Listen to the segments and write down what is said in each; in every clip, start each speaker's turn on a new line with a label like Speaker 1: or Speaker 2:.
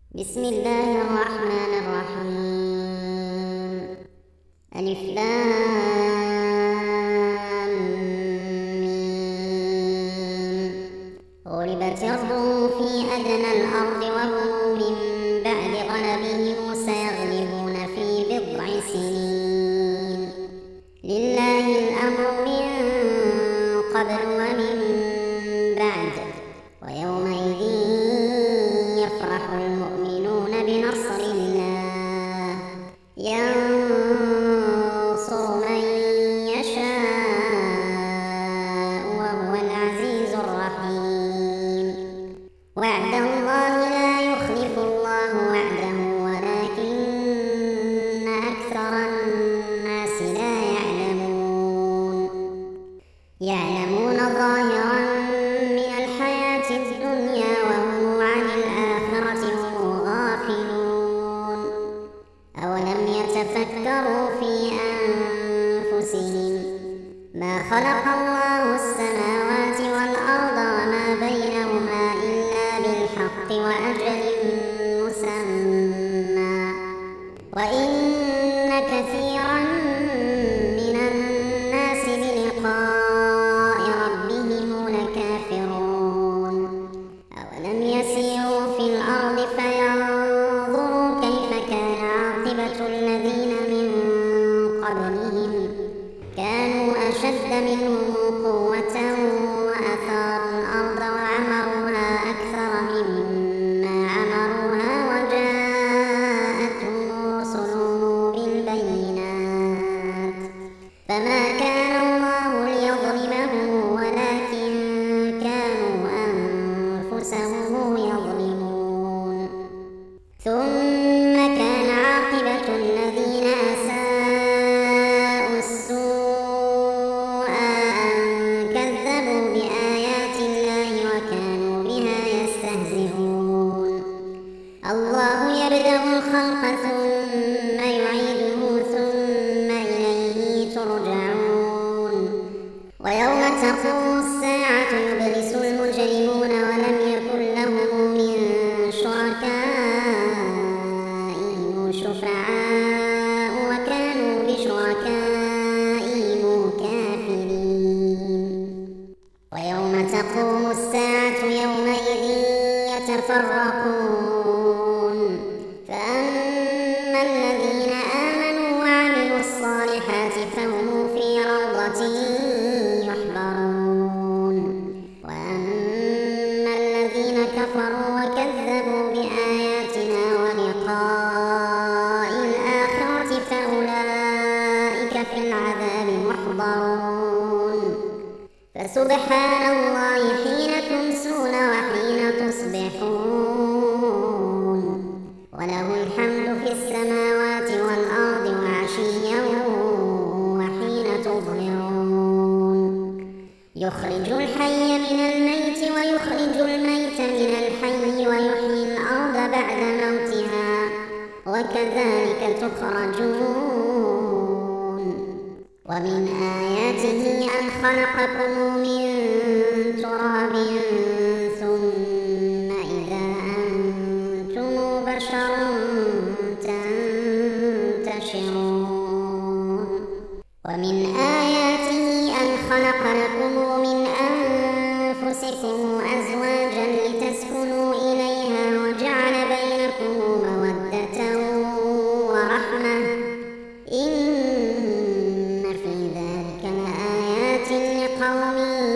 Speaker 1: بسم الله الرحمن الرحيم. ألف لام ميم. غلبت الروم في أدنى الأرض وهم من بعد غلبهم سيغلبون في بضع سنين. لله الأمر من قبل ومن بعد، ويومئذ يفرح المؤمنون بنصر الله ينصر من يشاء وهو العزيز الرحيم. وعد الله لا يخلف الله وعده ولكن أكثر الناس لا يعلمون ظاهرا من الحياة الدنيا وهم عن الآخرة هم غافلون. أولم يتفكروا في أنفسهم ما خلق الله السماوات والأرض وما بينهما إلا بالحق وأجل مسمى، وإن كثيرا من الناس بلقاء ربهم لكافرون. أولم يسيروا في الأرض فينظروا كيف كان عاقبة الذين من قبلهم كانوا أشد منهم قوة وأثاروا الأرض وعمروها أكثر مما عمروها وجاءتهم رسلهم بالبينات، فما كان الله ليظلمهم ولكن كانوا أنفسهم يظلمون. ثم كان عاقبة الذين أساءوا السوء أن كذبوا بآيات الله وكانوا بها يستهزئون. الله يبدأ الخلق ثم يعيده ثم إليه ترجعون. ويوم تقوم الساعة يبلس المجرمون ولم يكن لهم من شركائهم شفعاء وكانوا بشركائهم كافرين. ويوم تقوم الساعة يومئذ يتفرقون، فأما الذين آمنوا وعملوا الصالحات فهم في روضة يحبرون، وأما الذين كفروا وكذبوا بآياتنا ولقاء الآخرة فأولئك في العذاب محضرون. فسبحان الله حين تمسون وحين تصبحون، وله الحمد في السماوات والأرض وعشيا وحين تظهرون. يخرج الحي من الميت ويخرج الميت من الحي ويحيي الأرض بعد موتها وكذلك تخرجون. ومن آياته أن خلقكم من تراب ثم إذا أنتم بشر تنتشرون. ومن آياته أن خلق لكم من أنفسكم أزواجا لتسكنوا إليها وجعل بينكم مودة ورحمة إن في ذلك لآيات لقوم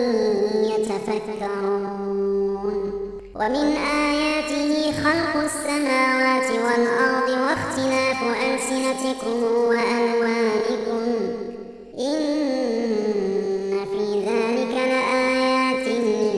Speaker 1: يتفكرون. ومن آياته خلق السماوات والأرض واختلاف ألسنتكم وألوانكم إن في ذلك لآيات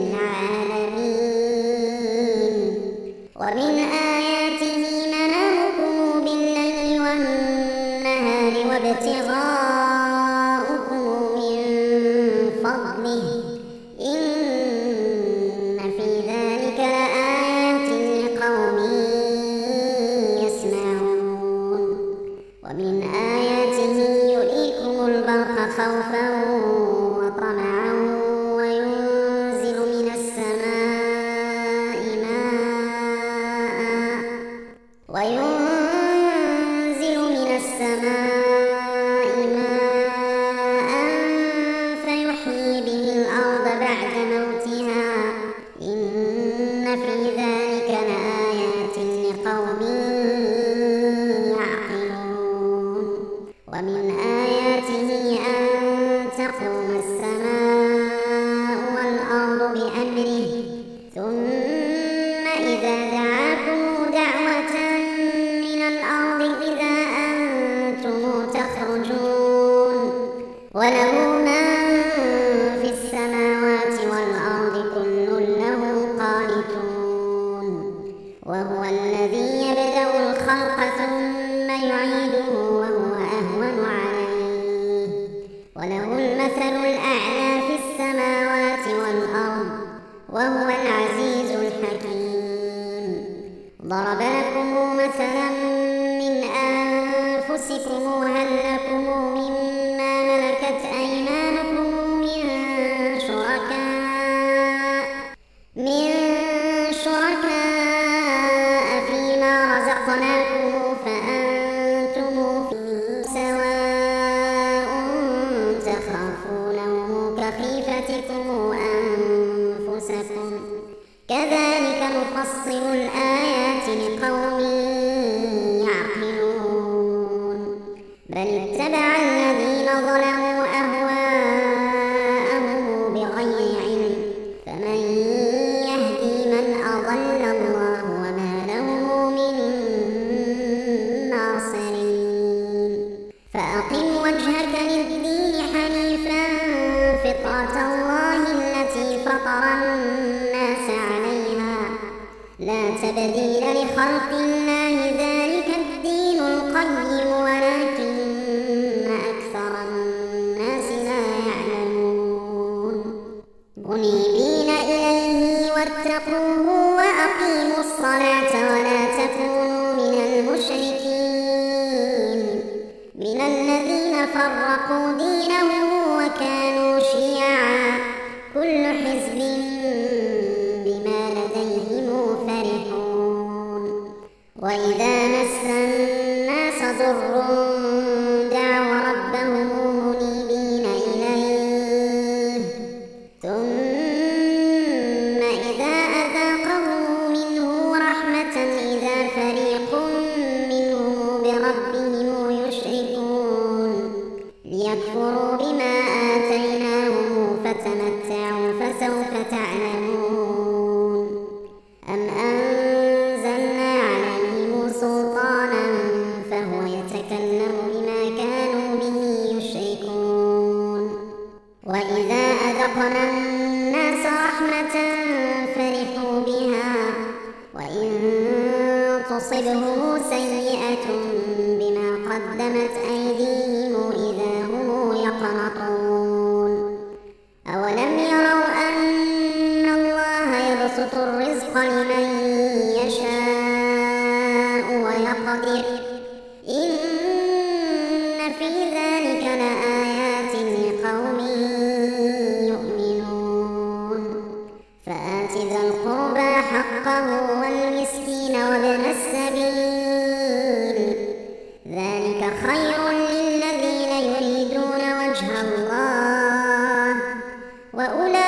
Speaker 1: للعالمين. ومن آياته منامكم بالليل والنهار وابتغاؤكم من فضله إن في ذلك لآيات لقوم يسمعون. ومن آياته ضرب لكم مثلا من أنفسكم هل لكم مما ملكت أيمانكم من شركاء فيما رزقناكم فأنتم فيه سواء تخافونهم كخيفتكم أنفسكم كذلك نفصل الآيات لقوم يعقلون بل اتبع الذين ظلموا أهواءهم بغير علم فمن يهدي من أضل الله وما له من ناصرين فأقم وجهك للدين حنيفا فطرة الله التي فطر الناس عليها لا تبديل لخلق الله ذلك الدين القيم ولكن أكثر الناس لا يعلمون منيبين إليه واتقوه وأقيموا الصلاة ولا تكونوا من المشركين من الذين فرقوا دينهم وكانوا شيعا كل حزب بما لديهم فرحون وإذا مس الناس ضر دعوا ربهم منيبين إليه ثم إذا أذاقهم منه رحمة إذا فريق منهم بربهم يشركون ليكفروا بما آتيناهم فتمتعوا فسوف تعلمون أم أنزلنا عليهم سلطانا فهو يتكلم بما كانوا به يشركون وإذا أذقنا الناس رحمة فرحوا بها وإن تصبهم سيئة بما قدمت أيديهم إذا هم يقنطون أولم يروا أن الله يبسط الرزق لمن يشاء ويقدر إن في ذلك لآيات لقوم يؤمنون فآت ذا القربى حقه والمسكين وابن السبيل ذلك خير للذين يريدون وجه الله وأولئك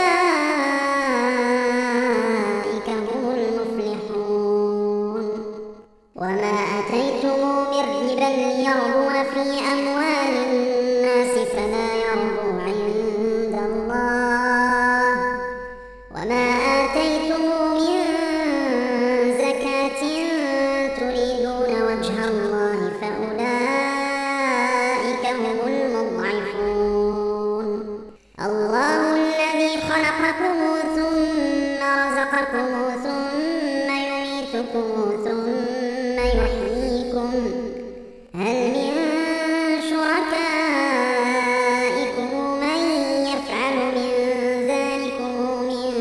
Speaker 1: هم المفلحون وما أتيتم من ربا ليربو في أموال الناس فلا يربو عند الله وما آتيتم من زكاة تريدون وجه الله فأولئك هم المضعفون الله الذي خلقكم ثم رزقكم ثم يميتكم ثم يحييكم هل من شركائكم من يفعل من ذلكم من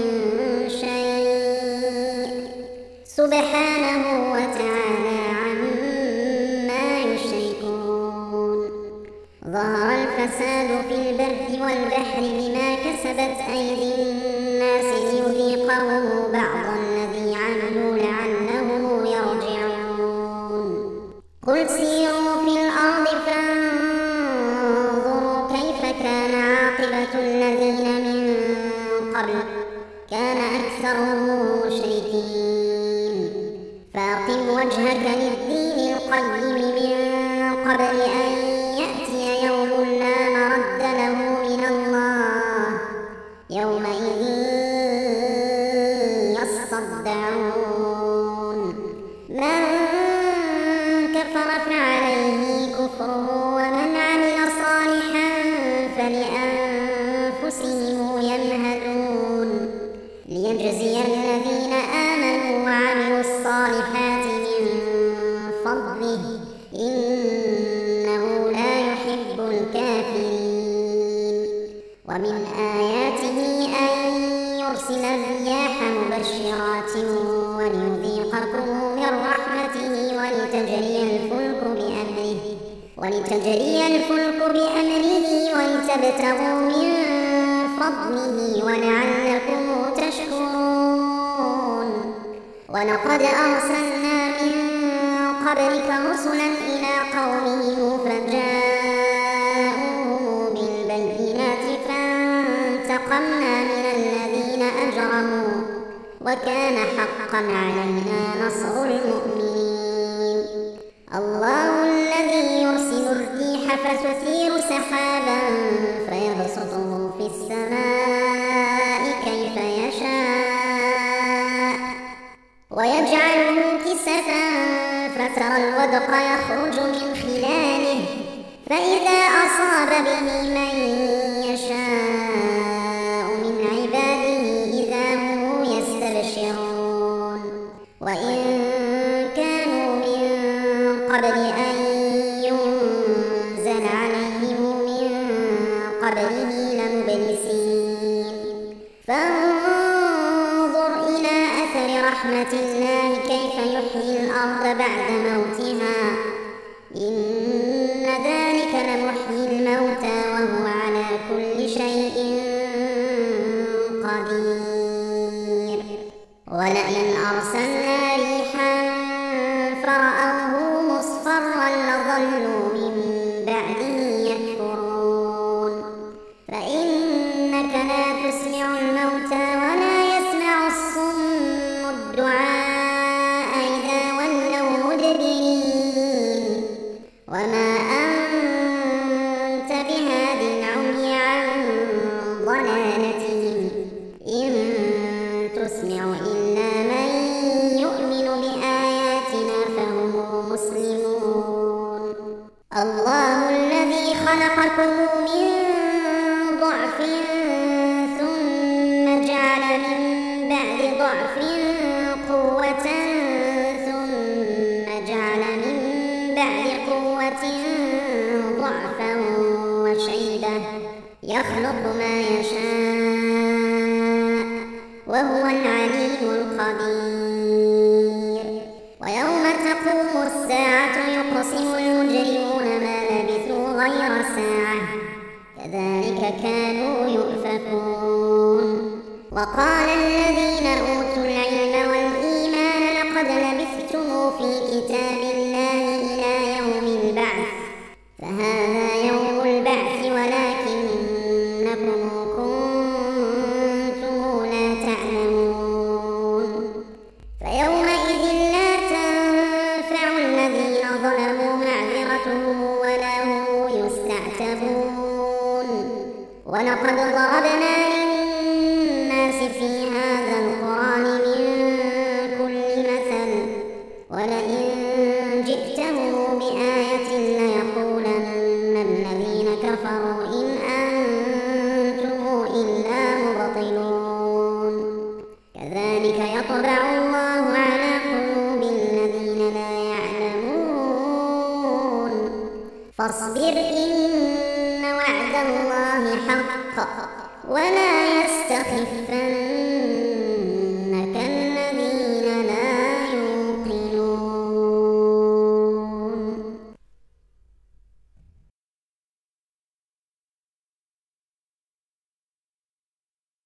Speaker 1: شيء سبحانه وتعالى عما يشركون ظهر الفساد في البر والبحر بما كسبت أيدي الناس ليذيقهم بعض الذي عملوا لعلهم يرجعون قل سيروا في الأرض فانظروا كيف كان عاقبة الذين من قبل كان أكثرهم مشركين فأقم وجهك للدين القيم من قبل أن يأتي يوم لا مرد له من الله يومئذ يصدعون من كفر فعليه كفره ومن عمل صالحا فلأنفسهم يمهدون ليجزي الذين آمنوا وعملوا الصالحات من فضله إنه لا يحب الكافرين ومن آياته أن يرسل الرياح مبشرات وليذيقكم من ولتجري الفلك بأمره ولتبتغوا من فضله ولعلكم تشكرون. ولقد أرسلنا من قبلك رسلا إلى قومهم فجاءوهم بالبينات فانتقمنا من الذين أجرموا وكان حقا علينا نصر المؤمنين. الله الذي يرسل الريح فتثير سحابا فيبسطه في السماء كيف يشاء ويجعله كسفا فترى الودق يخرج من خلاله فإذا أصاب به من يشاء من عباده إذا هم يستبشرون. وإن كانوا من قبل أن ينزل عليهم من قبله لمبلسين. فانظر إلى أثر رحمة الله كيف يحيي الأرض بعد موتها إن ذلك لمحيي الموتى وهو على كل شيء قدير. ولئن أرسلنا ريحا فرأوه مصفرا لظلوا من بعده يكفرون. فإنك لا تسمع الموتى ولا يسمع الصم الدعاء إذا ولوا مدبرين. وما أنت بهاد العمي عن ضلالتهم إن تسمع إلا من يؤمن بآياتنا فهم مسلمون. الله الذي خلقكم من ضعف ثم جعل من بعد ضعف قوة ثم جعل من بعد قوة ضعفا وشيبة يخلق ما يشاء وهو العليم القدير. ويوم تقوم الساعة يقسم المجرمون ما لبثوا غير ساعة كذلك كانوا يؤفكون. وقال الذين أوتوا العلم والإيمان لقد لبثتم في كتاب الله إلى يوم البعث فهذا يوم البعث ولكنكم كنتم لا تعلمون. فيومئذ لا تنفع الذين ظلموا معذرتهم ولا هم يستعتبون. ولقد ضربنا للناس في هذا القرآن من كل مثل ولئن جئتهم بآية ليقولن الذين كفروا إن أنتم إلا مبطلون. كذلك يطبع الله على قلوب الذين لا يعلمون. فاصبر إن وعد الله حق ولا يستخفن